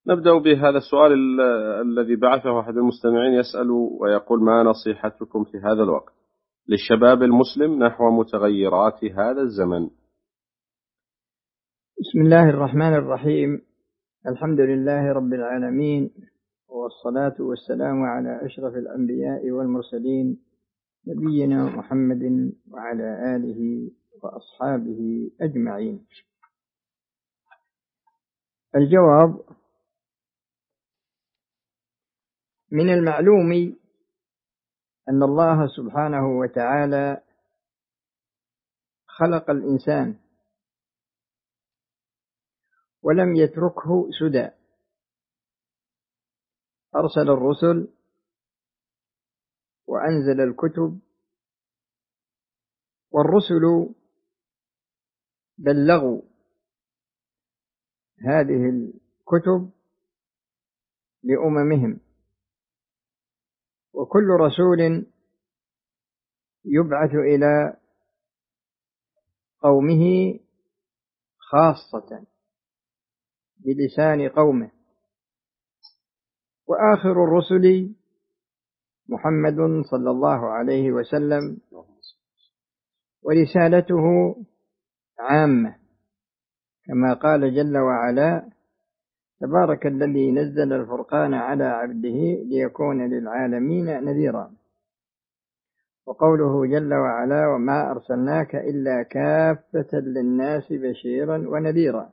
نبدأ بهذا السؤال الذي بعثه أحد المستمعين يسأل ويقول: ما نصيحتكم في هذا الوقت للشباب المسلم نحو متغيرات هذا الزمن؟ بسم الله الرحمن الرحيم. الحمد لله رب العالمين، والصلاة والسلام على أشرف الأنبياء والمرسلين، نبينا محمد وعلى آله وأصحابه أجمعين. الجواب: من المعلوم أن الله سبحانه وتعالى خلق الإنسان ولم يتركه سدى، أرسل الرسل وأنزل الكتب، والرسل بلغوا هذه الكتب لأممهم، وكل رسول يبعث إلى قومه خاصة بلسان قومه، وآخر الرسل محمد صلى الله عليه وسلم، ورسالته عامة كما قال جل وعلا: تبارك الذي نزل الفرقان على عبده ليكون للعالمين نذيرا. وقوله جل وعلا: وما أرسلناك إلا كافة للناس بشيرا ونذيرا.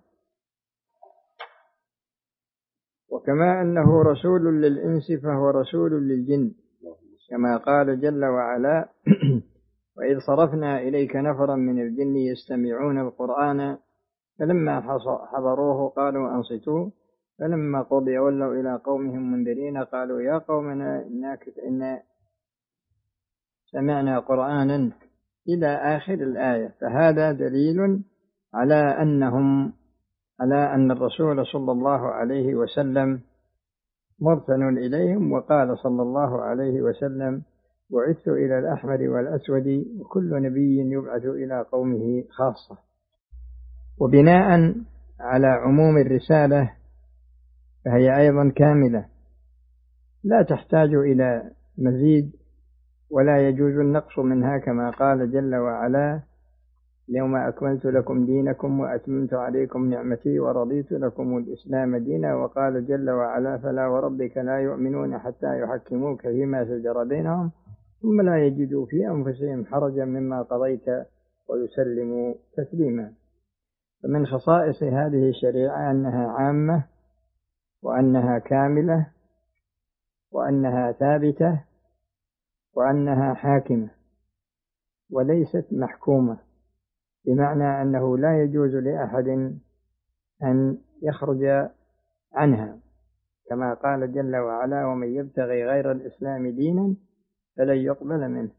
وكما أنه رسول للإنس فهو رسول للجن، كما قال جل وعلا: وإذ صرفنا إليك نفرا من الجن يستمعون القرآن فلما حضروه قالوا أنصتوا فلما قضي ولوا إلى قومهم منذرين قالوا يا قومنا إنا سمعنا قرآنا إلى آخر الآية. فهذا دليل على أن الرسول صلى الله عليه وسلم مرسل إليهم. وقال صلى الله عليه وسلم: بعثت إلى الأحمر والأسود، وكل نبي يبعث إلى قومه خاصة. وبناء على عموم الرسالة فهي أيضا كاملة لا تحتاج إلى مزيد، ولا يجوز النقص منها، كما قال جل وعلا: اليوم أكملت لكم دينكم وأتممت عليكم نعمتي ورضيت لكم الإسلام دينا. وقال جل وعلا: فلا وربك لا يؤمنون حتى يحكموك فيما شجر بينهم ثم لا يجدوا في أنفسهم حرجا مما قضيت ويسلموا تسليما. فمن خصائص هذه الشريعة أنها عامة، وأنها كاملة، وأنها ثابتة، وأنها حاكمة، وليست محكومة، بمعنى أنه لا يجوز لأحد أن يخرج عنها، كما قال جل وعلا: ومن يبتغي غير الإسلام دينا فلن يقبل منه.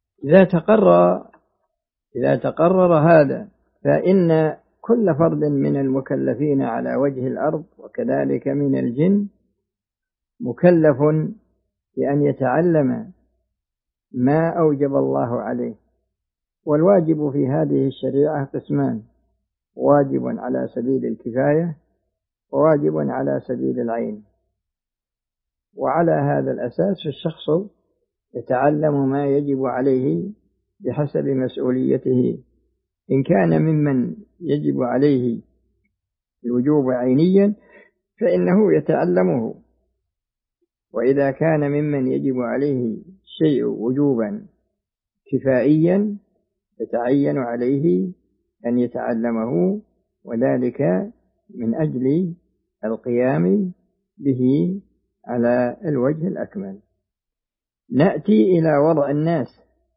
إذا تقرر هذا فإن كل فرد من المكلفين على وجه الأرض وكذلك من الجن مكلف بأن يتعلم ما أوجب الله عليه. والواجب في هذه الشريعة قسمان: واجب على سبيل الكفاية، وواجب على سبيل العين. وعلى هذا الأساس الشخص يتعلم ما يجب عليه بحسب مسؤوليته. إن كان ممن يجب عليه الوجوب عينيا فإنه يتعلمه، وإذا كان ممن يجب عليه شيء وجوبا كفائيا يتعين عليه أن يتعلمه، وذلك من أجل القيام به على الوجه الأكمل. نأتي إلى وضع الناس،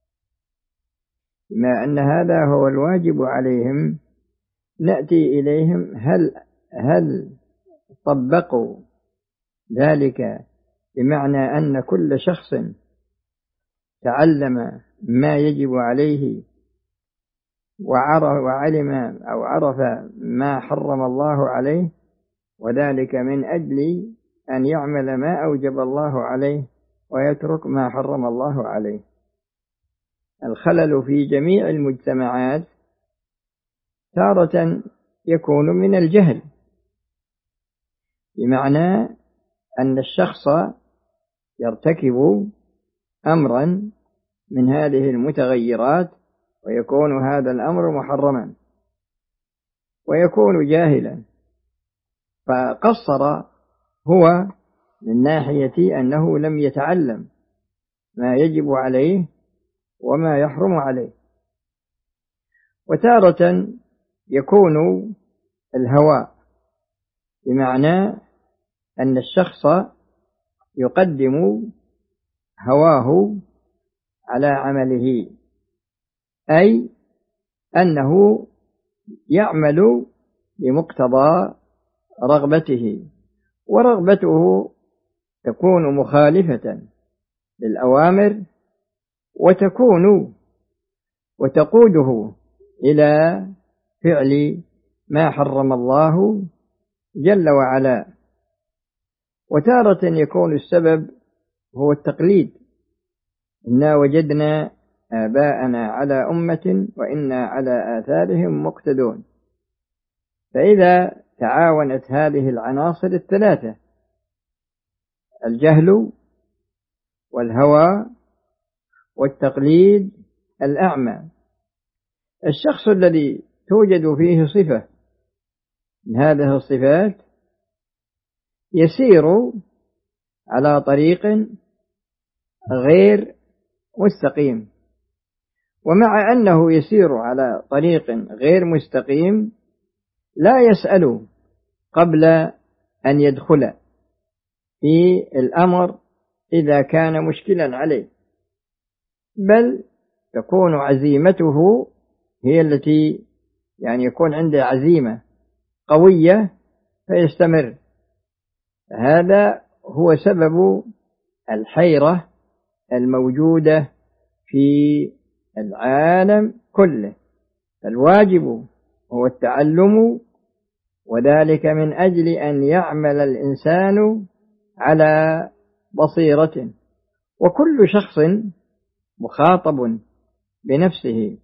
بما أن هذا هو الواجب عليهم نأتي إليهم هل طبقوا ذلك، بمعنى أن كل شخص تعلم ما يجب عليه وعلم أو عرف ما حرم الله عليه، وذلك من أجل أن يعمل ما أوجب الله عليه ويترك ما حرم الله عليه. الخلل في جميع المجتمعات تارة يكون من الجهل، بمعنى أن الشخص يرتكب أمرا من هذه المتغيرات ويكون هذا الأمر محرما ويكون جاهلا، فقصر هو من ناحية أنه لم يتعلم ما يجب عليه وما يحرم عليه. وتارة يكون الهوى بمعنى أن الشخص يقدم هواه على عمله، أي أنه يعمل بمقتضى رغبته، ورغبته تكون مخالفة للأوامر وتقوده إلى فعل ما حرم الله جل وعلا. وتارة يكون السبب هو التقليد، إنا وجدنا آباءنا على أمة وإنا على آثارهم مقتدون. فإذا تعاونت هذه العناصر الثلاثة، الجهل والهوى والتقليد الأعمى، الشخص الذي توجد فيه صفة من هذه الصفات يسير على طريق غير مستقيم، ومع أنه يسير على طريق غير مستقيم لا يسأل قبل أن يدخل في الأمر إذا كان مشكلا عليه، بل تكون عزيمته هي التي يكون عنده عزيمة قوية فيستمر. هذا هو سبب الحيرة الموجودة في العالم كله. فالواجب هو التعلم، وذلك من أجل أن يعمل الإنسان على بصيرة، وكل شخص مخاطب بنفسه.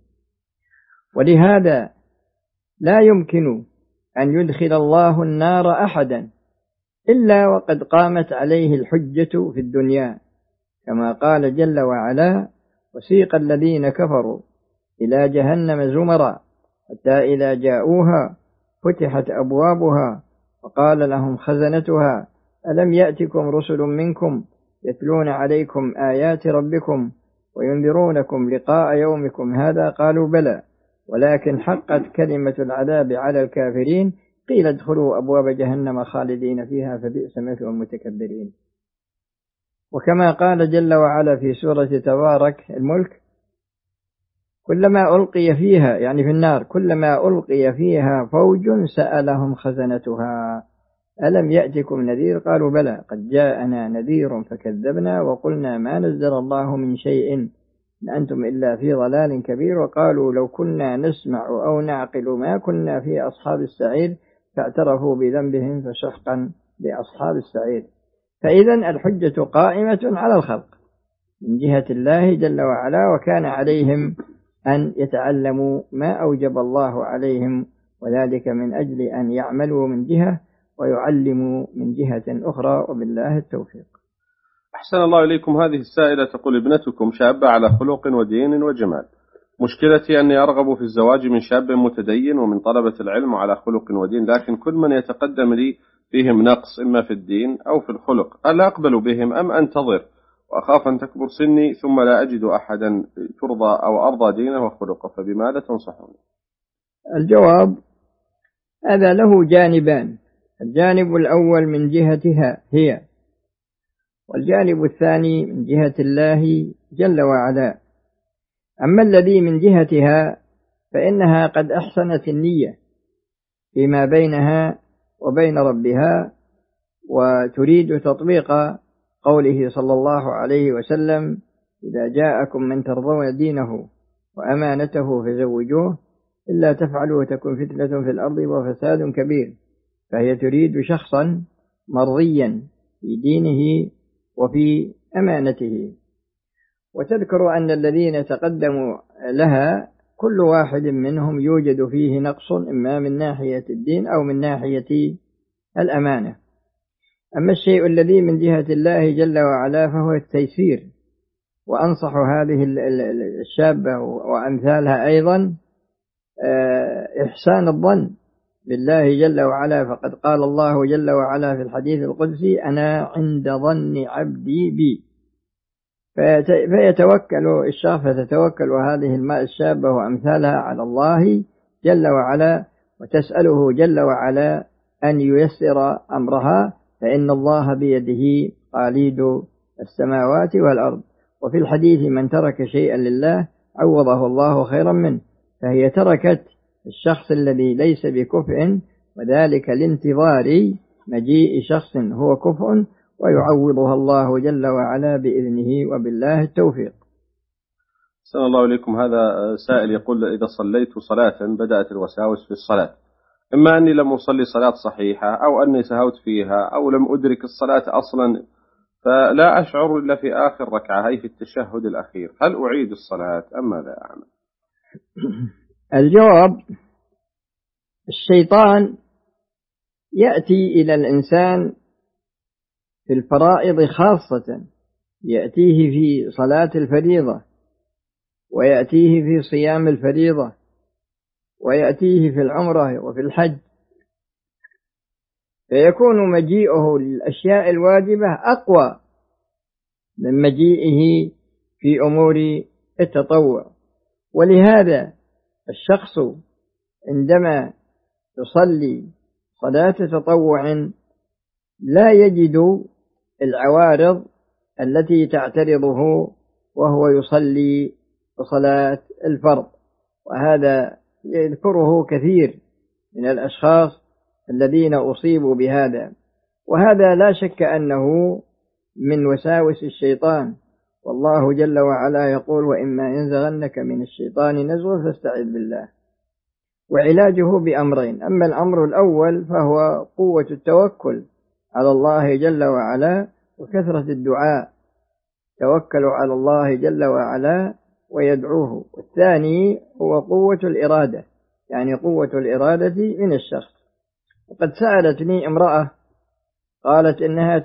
ولهذا لا يمكن أن يدخل الله النار أحدا إلا وقد قامت عليه الحجة في الدنيا، كما قال جل وعلا: وسيق الذين كفروا إلى جهنم زمرا حتى إذا جاءوها فتحت أبوابها وقال لهم خزنتها ألم يأتكم رسل منكم يتلون عليكم آيات ربكم وينذرونكم لقاء يومكم هذا قالوا بلى ولكن حقت كلمة العذاب على الكافرين قيل ادخلوا أبواب جهنم خالدين فيها فبئس مثوى المتكبرين. وكما قال جل وعلا في سورة تبارك الملك: كلما ألقي فيها، يعني في النار، كلما ألقي فيها فوج سألهم خزنتها ألم يأتكم نذير قالوا بلى قد جاءنا نذير فكذبنا وقلنا ما نزل الله من شيء إن أنتم إلا في ضلال كبير وقالوا لو كنا نسمع أو نعقل ما كنا في أصحاب السعير فاعترفوا بذنبهم فسحقا لأصحاب السعير. فإذا الحجة قائمة على الخلق من جهة الله جل وعلا، وكان عليهم أن يتعلموا ما أوجب الله عليهم، وذلك من أجل أن يعملوا من جهة ويعلموا من جهة أخرى، وبالله التوفيق. أحسن الله إليكم. هذه السائلة تقول: ابنتكم شابة على خلق ودين وجمال، مشكلتي أني أرغب في الزواج من شاب متدين ومن طلبة العلم على خلق ودين، لكن كل من يتقدم لي فيهم نقص إما في الدين أو في الخلق، ألا أقبل بهم أم أنتظر وأخاف أن تكبر سني ثم لا أجد أحدا ترضى أو أرضى دينه وخلقه، فبماذا تنصحوني؟ الجواب: هذا له جانبان، الجانب الأول من جهتها هي، والجانب الثاني من جهة الله جل وعلا. أما الذي من جهتها فإنها قد أحسنت النية فيما بينها وبين ربها، وتريد تطبيق قوله صلى الله عليه وسلم: إذا جاءكم من ترضون دينه وأمانته فزوجوه إلا تفعلوا تكن فتنة في الأرض وفساد كبير. فهي تريد شخصا مرضيا في دينه وفي أمانته. وتذكر أن الذين تقدموا لها كل واحد منهم يوجد فيه نقص إما من ناحية الدين أو من ناحية الأمانة، أما الشيء الذي من جهة الله جل وعلا فهو التيسير. وأنصح هذه الشابة وأمثالها أيضا إحسان الظن بالله جل وعلا، فقد قال الله جل وعلا في الحديث القدسي: أنا عند ظن عبدي بي. فيتوكل الشخص، فتتوكل هذه الشابة وأمثالها على الله جل وعلا، وتسأله جل وعلا أن ييسر أمرها، فإن الله بيده مقاليد السماوات والأرض. وفي الحديث: من ترك شيئا لله عوضه الله خيرا منه. فهي تركت الشخص الذي ليس بكفء، وذلك لانتظار مجيء شخص هو كفء، ويعوضها الله جل وعلا بإذنه، وبالله التوفيق. أحسن الله إليكم. هذا سائل يقول: إذا صليت صلاة بدأت الوساوس في الصلاة، إما أني لم أصلي صلاة صحيحة، أو أني سهوت فيها، أو لم أدرك الصلاة أصلا، فلا أشعر إلا في آخر ركعة، أي في التشهد الأخير، هل أعيد الصلاة أم ماذا أعمل؟ الجواب: الشيطان يأتي إلى الإنسان في الفرائض خاصة، يأتيه في صلاة الفريضة، ويأتيه في صيام الفريضة، ويأتيه في العمرة وفي الحج، فيكون مجيئه للأشياء الواجبة أقوى من مجيئه في أمور التطوع. ولهذا الشخص عندما يصلي صلاة تطوع لا يجد العوارض التي تعترضه وهو يصلي صلاة الفرض، وهذا يذكره كثير من الأشخاص الذين أصيبوا بهذا. وهذا لا شك أنه من وساوس الشيطان، والله جل وعلا يقول: وإما ينزغنك من الشيطان نزغ فاستعذ بالله. وعلاجه بأمرين: أما الأمر الأول فهو قوة التوكل على الله جل وعلا وكثرة الدعاء، توكلوا على الله جل وعلا ويدعوه. والثاني هو قوة الإرادة، يعني قوة الإرادة من الشخص. وقد سألتني امرأة قالت إنها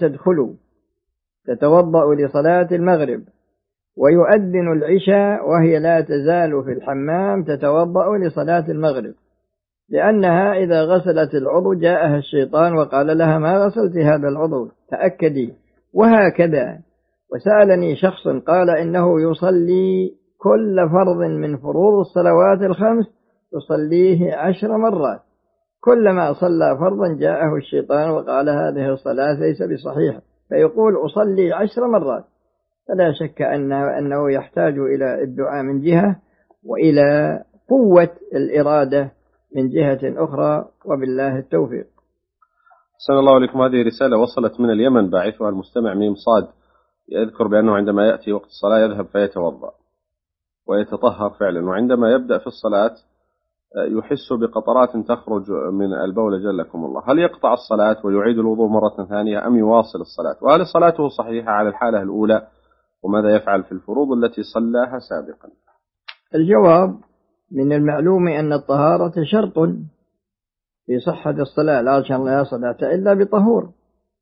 تتوضأ لصلاة المغرب، ويؤذن العشاء وهي لا تزال في الحمام تتوضأ لصلاة المغرب، لأنها إذا غسلت العضو جاءها الشيطان وقال لها: ما غسلت هذا العضو، تأكدي. وهكذا. وسألني شخص قال إنه يصلي كل فرض من فروض الصلوات الخمس يصليه 10 مرات، كلما صلى فرضا جاءه الشيطان وقال: هذه الصلاة ليس بصحيحة، فيقول: أصلي 10 مرات. فلا شك أنه يحتاج إلى الدعاء من جهة، وإلى قوة الإرادة من جهة أخرى، وبالله التوفيق. أحسن الله إليكم. هذه رسالة وصلت من اليمن، باعثها المستمع ميم صاد، يذكر بأنه عندما يأتي وقت الصلاة يذهب فيتوضأ ويتطهر فعلا، وعندما يبدأ في الصلاة يحس بقطرات تخرج من البول جلكم الله، هل يقطع الصلاة ويعيد الوضوء مرة ثانية أم يواصل الصلاة؟ وهل صلاته صحيحة على الحالة الأولى؟ وماذا يفعل في الفروض التي صلاها سابقا؟ الجواب: من المعلوم أن الطهارة شرط في صحة الصلاة، لا صلاة إلا بطهور.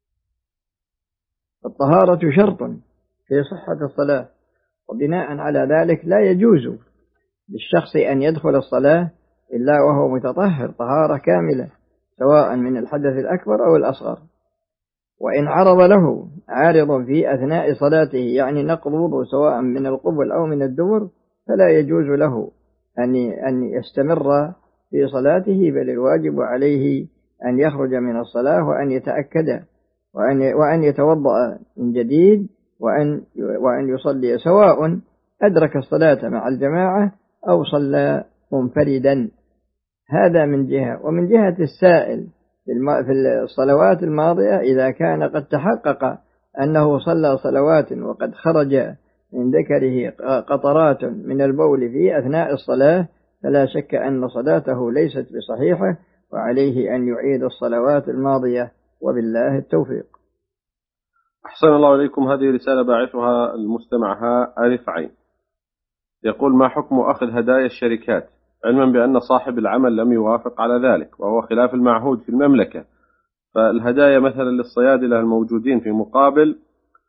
الطهارة شرط في صحة الصلاة، وبناء على ذلك لا يجوز للشخص أن يدخل الصلاة إلا وهو متطهر طهارة كاملة، سواء من الحدث الأكبر أو الأصغر. وإن عرض له عارض في أثناء صلاته، يعني نقض وضوء سواء من القبل أو من الدبر، فلا يجوز له أن يستمر في صلاته، بل الواجب عليه أن يخرج من الصلاة وأن يتأكد وأن يتوضأ من جديد، وأن يصلي، سواء أدرك الصلاة مع الجماعة أو صلى منفردا. هذا من جهة. ومن جهة السائل في الصلوات الماضية، إذا كان قد تحقق أنه صلى صلوات وقد خرج من ذكره قطرات من البول في أثناء الصلاة، فلا شك أن صلاته ليست بصحيحة، وعليه أن يعيد الصلوات الماضية، وبالله التوفيق. أحسن الله إليكم. هذه رسالة باعثها المستمع ألف عين، يقول: ما حكم أخذ هدايا الشركات، علما بأن صاحب العمل لم يوافق على ذلك وهو خلاف المعهود في المملكة، فالهدايا مثلا للصيادلة الموجودين في مقابل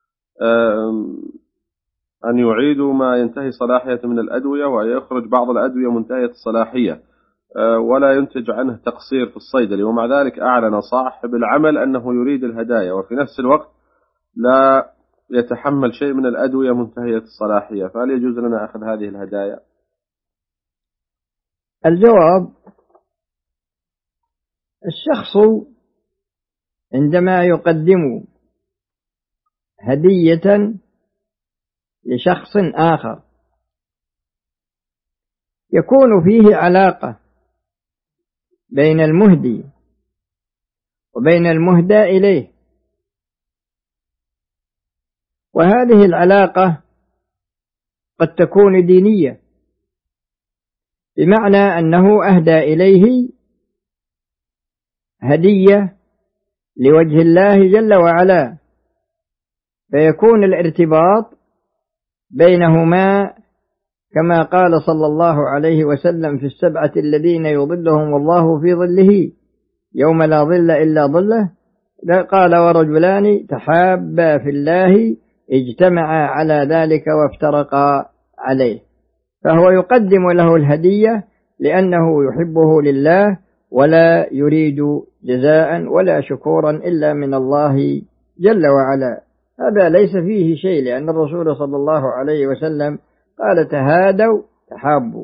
أن يعيدوا ما ينتهي صلاحية من الأدوية، وأن يخرج بعض الأدوية منتهية الصلاحية ولا ينتج عنه تقصير في الصيدلي، ومع ذلك أعلن صاحب العمل أنه يريد الهدايا، وفي نفس الوقت لا يتحمل شيء من الأدوية منتهية الصلاحية، فهل يجوز لنا أخذ هذه الهدايا؟ الجواب: الشخص عندما يقدم هدية لشخص آخر يكون فيه علاقة بين المهدي وبين المهدى إليه، وهذه العلاقة قد تكون دينية، بمعنى أنه أهدى إليه هدية لوجه الله جل وعلا، فيكون الارتباط بينهما كما قال صلى الله عليه وسلم في السبعة الذين يظلهم الله في ظله يوم لا ظل إلا ظله، قال: ورجلان تحابا في الله اجتمعا على ذلك وافترقا عليه. فهو يقدم له الهدية لأنه يحبه لله ولا يريد جزاء ولا شكورا إلا من الله جل وعلا. هذا ليس فيه شيء، لأن الرسول صلى الله عليه وسلم قال: تهادوا تحابوا.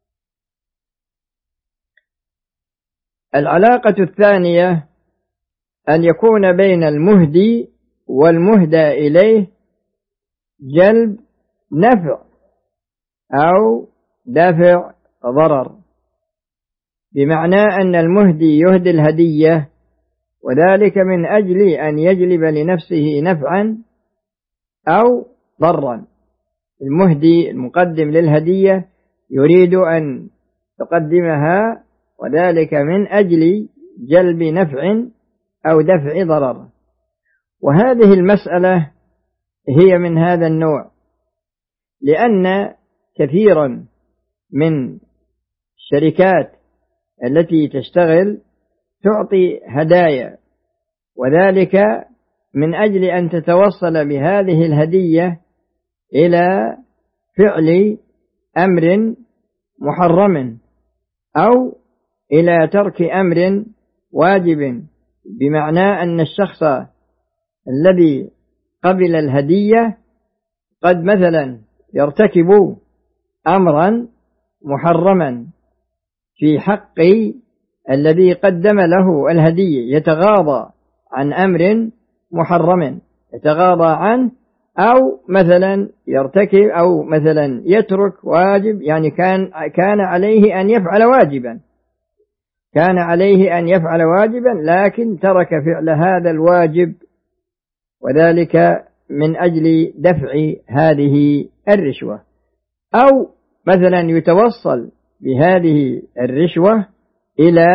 العلاقة الثانية أن يكون بين المهدي والمهدى إليه جلب نفع أو دفع ضرر، بمعنى أن المهدي يهدي الهدية وذلك من أجل أن يجلب لنفسه نفعا أو ضرا. المهدي المقدم للهدية يريد أن يقدمها وذلك من أجل جلب نفع أو دفع ضرر، وهذه المسألة هي من هذا النوع، لأن كثيرا من الشركات التي تشتغل تعطي هدايا، وذلك من أجل أن تتوصل بهذه الهدية إلى فعل أمر محرم أو إلى ترك أمر واجب، بمعنى أن الشخص الذي قبل الهدية قد مثلا يرتكب أمرا محرما في حق الذي قدم له الهدية، يتغاضى عن أمر محرم يتغاضى عنه، أو مثلا يرتكب أو مثلا يترك واجب، يعني كان عليه أن يفعل واجبا، كان عليه أن يفعل واجبا لكن ترك فعل هذا الواجب، وذلك من أجل دفع هذه الرشوة، أو مثلا يتوصل بهذه الرشوة إلى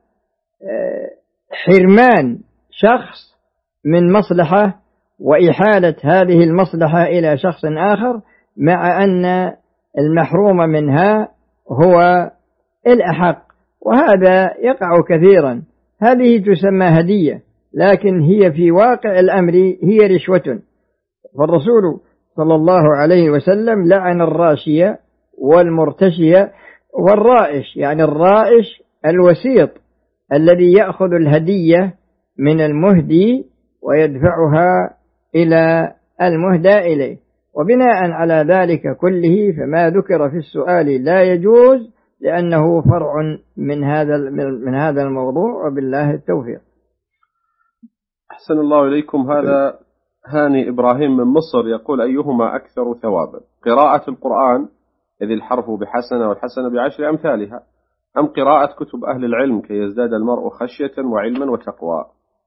حرمان شخص من مصلحة وإحالة هذه المصلحة إلى شخص آخر، مع أن المحروم منها هو الأحق، وهذا يقع كثيرا. هذه تسمى هدية، لكن هي في واقع الأمر هي رشوة. فالرسول صلى الله عليه وسلم لعن الراشية والمرتشية والرائش، يعني الرائش الوسيط الذي يأخذ الهدية من المهدي ويدفعها إلى المهدى إليه. وبناء على ذلك كله فما ذكر في السؤال لا يجوز، لأنه فرع من هذا الموضوع، وبالله التوفيق. أحسن الله إليكم. هذا هاني إبراهيم من مصر يقول: أيهما أكثر ثوابا، قراءة القرآن إذ الحرف بحسنة والحسنة بعشر أمثالها، أم قراءة كتب أهل العلم كي يزداد المرء خشية وعلما وتقوى؟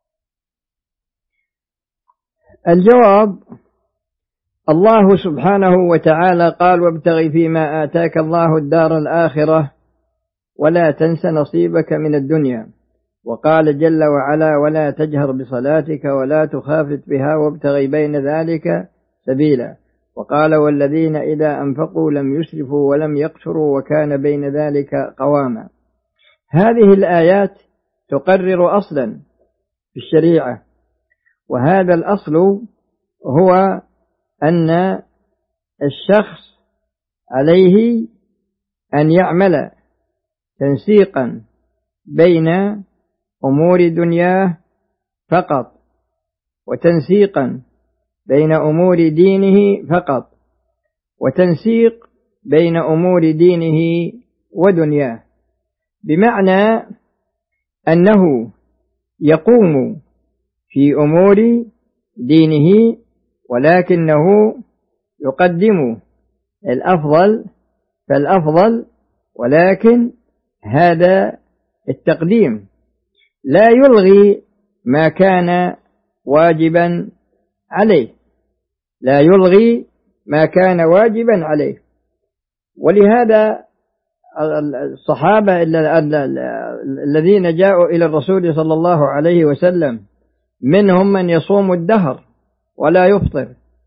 الجواب: الله سبحانه وتعالى قال: وابتغ فيما آتاك الله الدار الآخرة ولا تنس نصيبك من الدنيا. وقال جل وعلا: ولا تجهر بصلاتك ولا تخافت بها وابتغ بين ذلك سبيلا. وقال: والذين إذا أنفقوا لم يسرفوا ولم يقتروا وكان بين ذلك قواما. هذه الآيات تقرر أصلا في الشريعة. وهذا الأصل هو أن الشخص عليه أن يعمل تنسيقا بين أمور دنياه فقط، وتنسيقا بين أمور دينه فقط، وتنسيق بين أمور دينه ودنياه، بمعنى أنه يقوم في أمور دينه ولكنه يقدم الأفضل فالأفضل، ولكن هذا التقديم لا يلغي ما كان واجبا عليه، لا يلغي ما كان واجبا عليه. ولهذا الصحابة الذين جاءوا إلى الرسول صلى الله عليه وسلم منهم من يصوم الدهر ولا يفطر،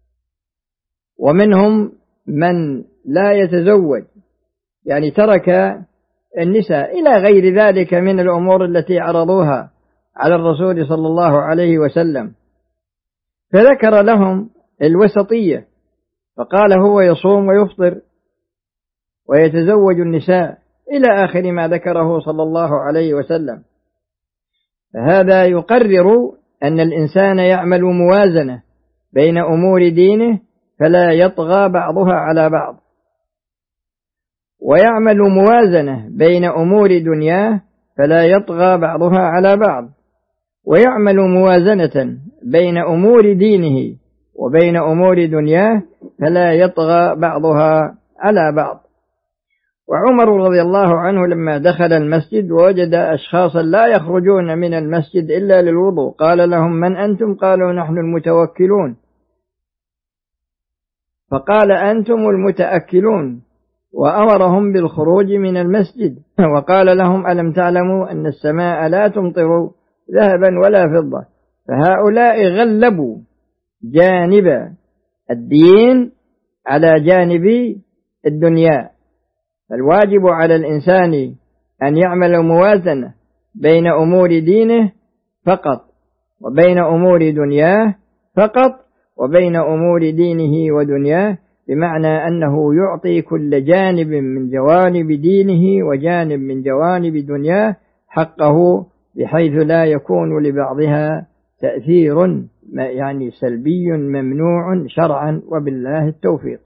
ومنهم من لا يتزوج، يعني ترك النساء، إلى غير ذلك من الأمور التي عرضوها على الرسول صلى الله عليه وسلم، فذكر لهم الوسطية، فقال هو يصوم ويفطر ويتزوج النساء إلى آخر ما ذكره صلى الله عليه وسلم. فهذا يقرر أن الإنسان يعمل موازنة بين أمور دينه فلا يطغى بعضها على بعض، ويعمل موازنة بين أمور دنياه فلا يطغى بعضها على بعض، ويعمل موازنة بين أمور دينه وبين أمور دنياه فلا يطغى بعضها على بعض. وعمر رضي الله عنه لما دخل المسجد ووجد أشخاصا لا يخرجون من المسجد إلا للوضوء قال لهم: من أنتم؟ قالوا: نحن المتوكلون. فقال: أنتم المتأكلون، وأمرهم بالخروج من المسجد، وقال لهم: ألم تعلموا أن السماء لا تمطر ذهبا ولا فضة؟ فهؤلاء غلبوا جانب الدين على جانب الدنيا. فالواجب على الإنسان أن يعمل موازنة بين أمور دينه فقط، وبين أمور دنياه فقط، وبين أمور دينه ودنياه، بمعنى أنه يعطي كل جانب من جوانب دينه وجانب من جوانب دنياه حقه، بحيث لا يكون لبعضها تأثير يعني سلبي ممنوع شرعا، وبالله التوفيق.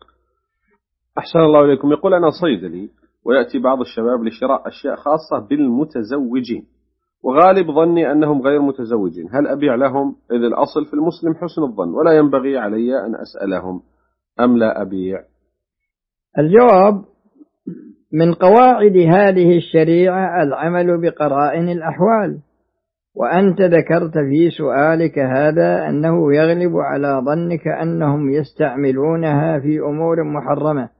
أحسن الله إليكم. يقول: أنا صيدلي ويأتي بعض الشباب لشراء أشياء خاصة بالمتزوجين، وغالب ظني أنهم غير متزوجين، هل أبيع لهم؟ إذ الأصل في المسلم حسن الظن، ولا ينبغي علي أن أسألهم أم لا أبيع؟ الجواب: من قواعد هذه الشريعة العمل بقرائن الأحوال، وأنت ذكرت في سؤالك هذا أنه يغلب على ظنك أنهم يستعملونها في أمور محرمة،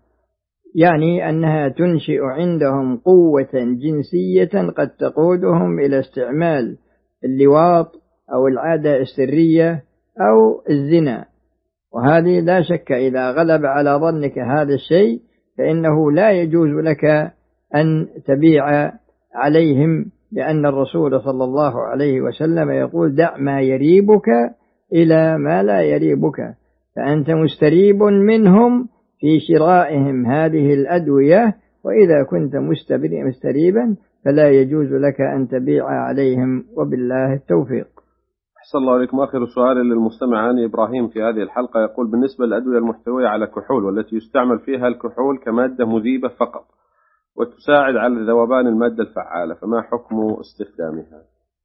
يعني أنها تنشئ عندهم قوة جنسية قد تقودهم إلى استعمال اللواط أو العادة السرية أو الزنا. وهذه لا شك إذا غلب على ظنك هذا الشيء فإنه لا يجوز لك أن تبيع عليهم، لأن الرسول صلى الله عليه وسلم يقول: دع ما يريبك إلى ما لا يريبك، فأنت مستريب منهم في شرائهم هذه الأدوية، وإذا كنت مستريبا فلا يجوز لك أن تبيع عليهم، وبالله التوفيق. أحسن الله عليكم. آخر سؤال للمستمع عن إبراهيم في هذه الحلقة، يقول: بالنسبة للأدوية المحتوية على كحول والتي يستعمل فيها الكحول كمادة مذيبة فقط وتساعد على ذوبان المادة الفعالة، فما حكم استخدامها؟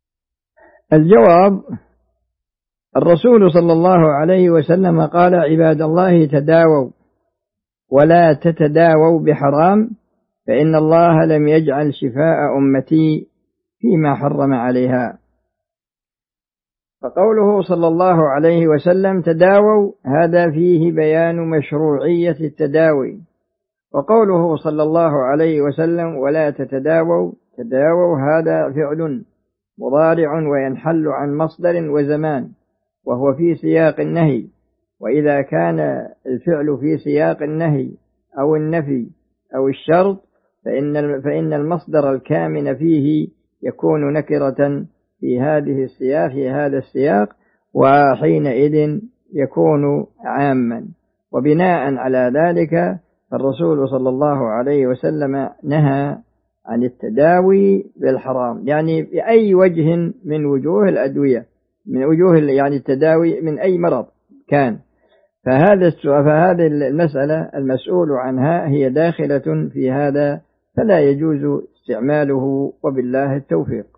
الجواب: الرسول صلى الله عليه وسلم قال: عباد الله تداووا ولا تتداووا بحرام، فإن الله لم يجعل شفاء أمتي فيما حرم عليها. فقوله صلى الله عليه وسلم تداووا هذا فيه بيان مشروعية التداوي، وقوله صلى الله عليه وسلم ولا تتداووا تداووا هذا فعل مضارع وينحل عن مصدر وزمان، وهو في سياق النهي، وإذا كان الفعل في سياق النهي أو النفي أو الشرط فإن المصدر الكامن فيه يكون نكرة في هذا السياق، وحينئذ يكون عاما. وبناء على ذلك الرسول صلى الله عليه وسلم نهى عن التداوي بالحرام، يعني بأي وجه من وجوه الأدوية، من وجوه يعني التداوي من أي مرض كان. فهذه المسألة المسؤول عنها هي داخلة في هذا، فلا يجوز استعماله، وبالله التوفيق.